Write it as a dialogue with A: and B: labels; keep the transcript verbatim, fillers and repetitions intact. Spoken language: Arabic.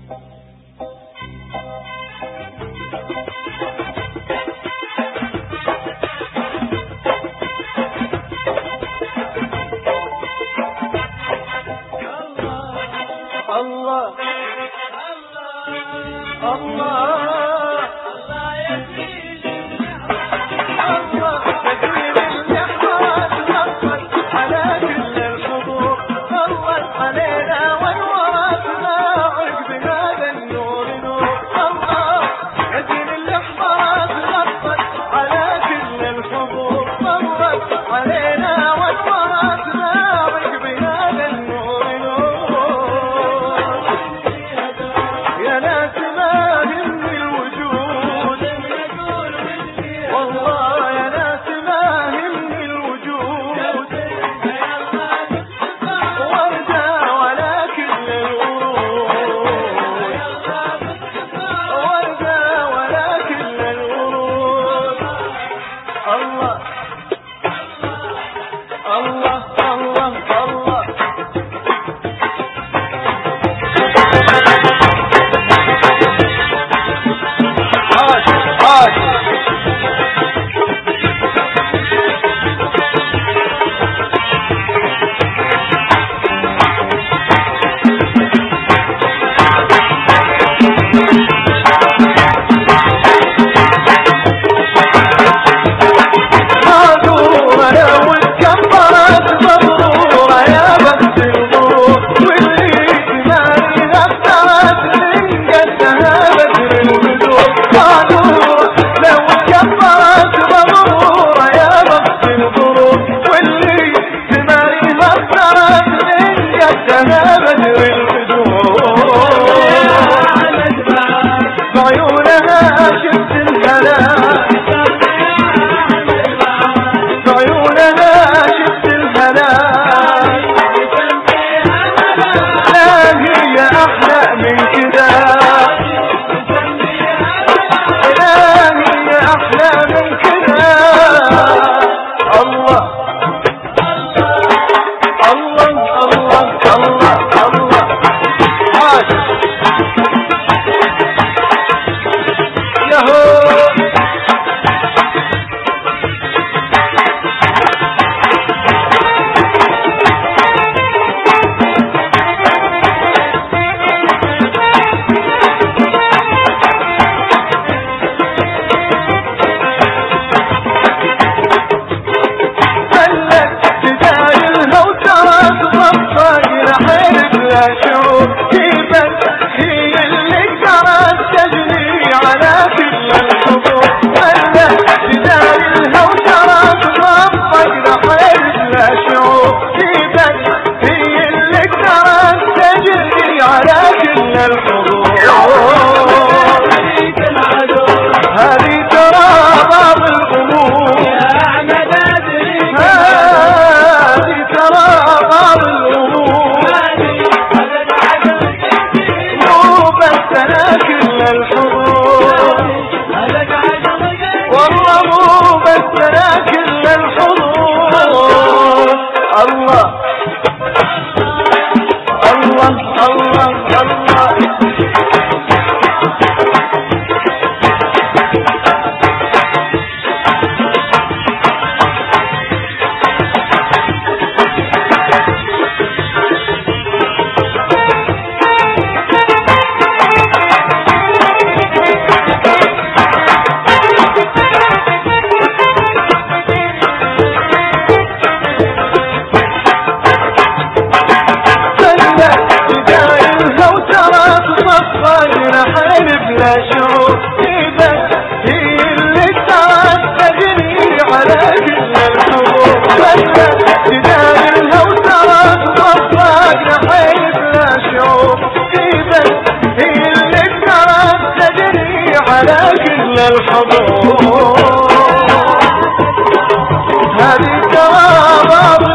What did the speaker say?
A: الله الله الله يزيد الله تكريم الإحراج نصت على كل الحضور صلت علينا وانورتنا عقب هذا النور نور الله يزيد الإحراج نصت على كل الحضور صلت علينا وانورتنا عقب هذا النور نور يا ناس ما هم الوجود والله يا ناس ما هم الوجود وردة ولا كل الورود وردة ولا كل الورود الله الله الله الله الحضور هذه جواب